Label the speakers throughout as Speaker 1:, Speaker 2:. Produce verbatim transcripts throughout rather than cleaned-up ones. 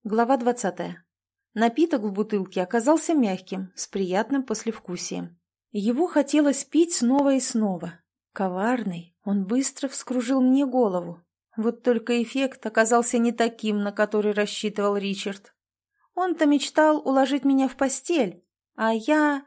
Speaker 1: Глава двадцатая. Напиток в бутылке оказался мягким, с приятным послевкусием. Его хотелось пить снова и снова. Коварный, он быстро вскружил мне голову. Вот только эффект оказался не таким, на который рассчитывал Ричард. Он-то мечтал уложить меня в постель, а я...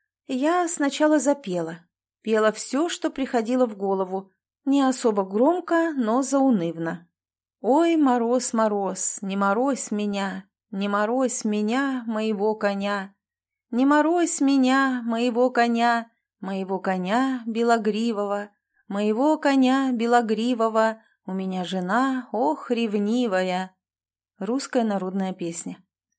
Speaker 1: Я сначала запела. Пела все, что приходило в голову. Не особо громко, но заунывно. «Ой, мороз, мороз, не морозь меня, не морозь меня, моего коня, не морозь меня, моего коня, моего коня белогривого, моего коня белогривого, у меня жена, ох, ревнивая». Русская народная песня.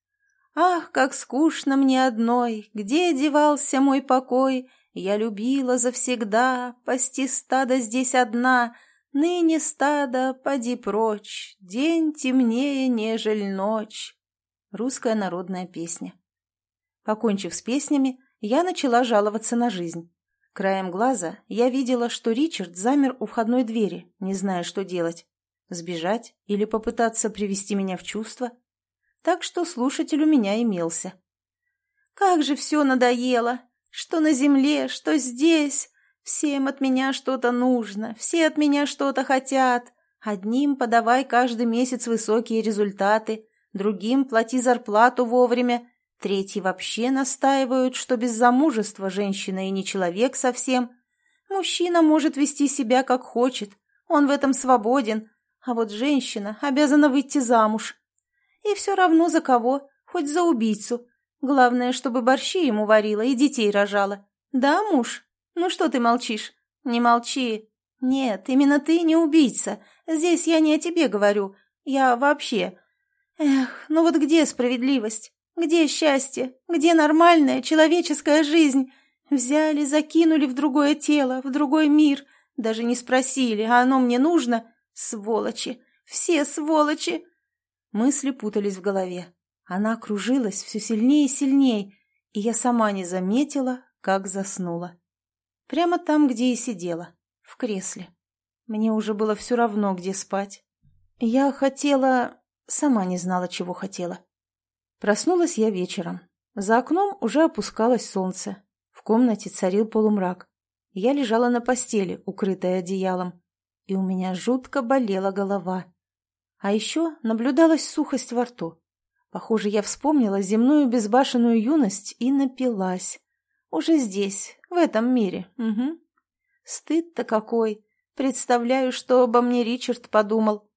Speaker 1: «Ах, как скучно мне одной, где девался мой покой, я любила завсегда пасти стадо здесь одна». Ныне стадо, поди прочь, день темнее, нежель ночь. Русская народная песня. Покончив с песнями, я начала жаловаться на жизнь. Краем глаза я видела, что Ричард замер у входной двери, не зная, что делать. Сбежать или попытаться привести меня в чувство. Так что слушатель у меня имелся. «Как же все надоело! Что на земле, что здесь! Всем от меня что-то нужно, все от меня что-то хотят. Одним подавай каждый месяц высокие результаты, другим плати зарплату вовремя, третьи вообще настаивают, что без замужества женщина и не человек совсем. Мужчина может вести себя как хочет, он в этом свободен, а вот женщина обязана выйти замуж. И все равно за кого, хоть за убийцу. Главное, чтобы борщи ему варила и детей рожала. Да, муж? Ну что ты молчишь? Не молчи. Нет, именно ты не убийца. Здесь я не о тебе говорю. Я вообще. Эх, ну вот где справедливость? Где счастье? Где нормальная человеческая жизнь? Взяли, закинули в другое тело, в другой мир. Даже не спросили, а оно мне нужно? Сволочи! Все сволочи! Мысли путались в голове. Она кружилась все сильнее и сильнее, и я сама не заметила, как заснула. Прямо там, где и сидела, в кресле. Мне уже было все равно, где спать. Я хотела... Сама не знала, чего хотела. Проснулась я вечером. За окном уже опускалось солнце. В комнате царил полумрак. Я лежала на постели, укрытая одеялом. И у меня жутко болела голова. А еще наблюдалась сухость во рту. Похоже, я вспомнила земную безбашенную юность и напилась. Уже здесь, в этом мире. Угу. Стыд-то какой. Представляю, что обо мне Ричард подумал.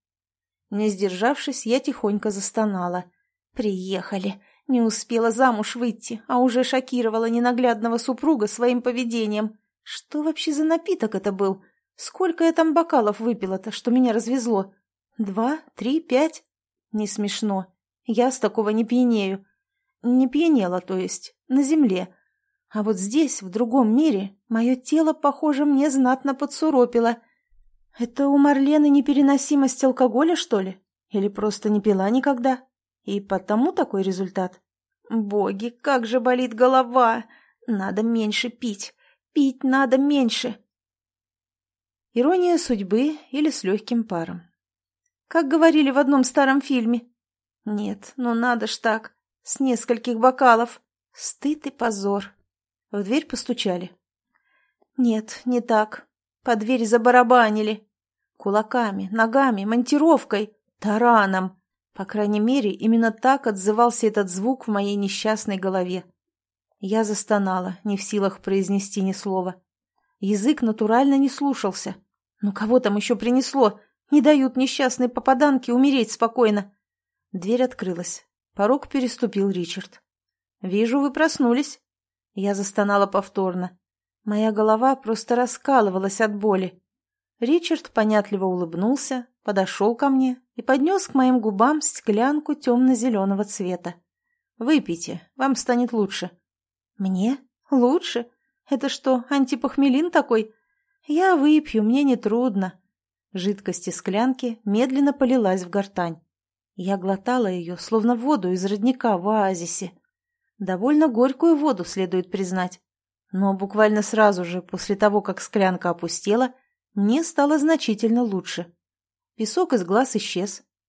Speaker 1: Не сдержавшись, я тихонько застонала. Приехали. Не успела замуж выйти, а уже шокировала ненаглядного супруга своим поведением. Что вообще за напиток это был? Сколько я там бокалов выпила-то, что меня развезло? Два, три, пять? Не смешно. Я с такого не пьянею. Не пьянела, то есть, на земле. А вот здесь, в другом мире, мое тело, похоже, мне знатно подсуропило. Это у Марлены непереносимость алкоголя, что ли? Или просто не пила никогда? И потому такой результат? Боги, как же болит голова! Надо меньше пить. Пить надо меньше. Ирония судьбы или с легким паром. Как говорили в одном старом фильме. Нет, ну надо ж так. С нескольких бокалов. Стыд и позор. В дверь постучали. Нет, не так. По двери забарабанили. Кулаками, ногами, монтировкой, тараном. По крайней мере, именно так отзывался этот звук в моей несчастной голове. Я застонала, не в силах произнести ни слова. Язык натурально не слушался. Ну кого там еще принесло? Не дают несчастной попаданке умереть спокойно. Дверь открылась. Порог переступил Ричард. «Вижу, вы проснулись». Я застонала повторно. Моя голова просто раскалывалась от боли. Ричард понятливо улыбнулся, подошел ко мне и поднес к моим губам склянку темно-зеленого цвета. «Выпейте, вам станет лучше». «Мне? Лучше? Это что, антипохмелин такой? Я выпью, мне нетрудно». Жидкость из склянки медленно полилась в гортань. Я глотала ее, словно воду из родника в оазисе. Довольно горькую воду, следует признать. Но буквально сразу же, после того, как склянка опустела, мне стало значительно лучше. Песок из глаз исчез.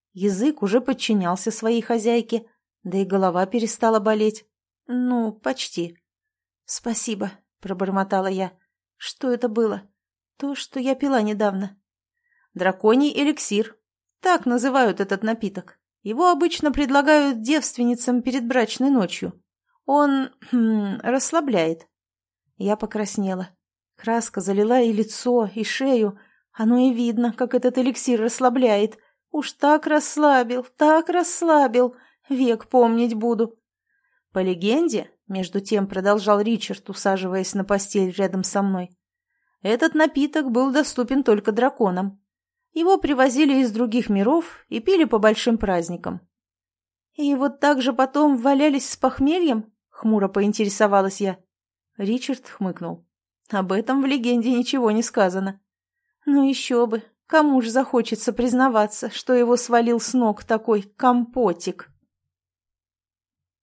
Speaker 1: Язык уже подчинялся своей хозяйке, да и голова перестала болеть. Ну, почти. «Спасибо», — пробормотала я. «Что это было?» «То, что я пила недавно». «Драконий эликсир. Так называют этот напиток. Его обычно предлагают девственницам перед брачной ночью. Он хм, расслабляет». Я покраснела. Краска залила и лицо, и шею. Оно и видно, как этот эликсир расслабляет. Уж так расслабил, так расслабил. Век помнить буду. По легенде, между тем продолжал Ричард, усаживаясь на постель рядом со мной, этот напиток был доступен только драконам. Его привозили из других миров и пили по большим праздникам. «И вот так же потом валялись с похмельем?» — хмуро поинтересовалась я. Ричард хмыкнул. «Об этом в легенде ничего не сказано». «Ну еще бы, кому ж захочется признаваться, что его свалил с ног такой компотик?»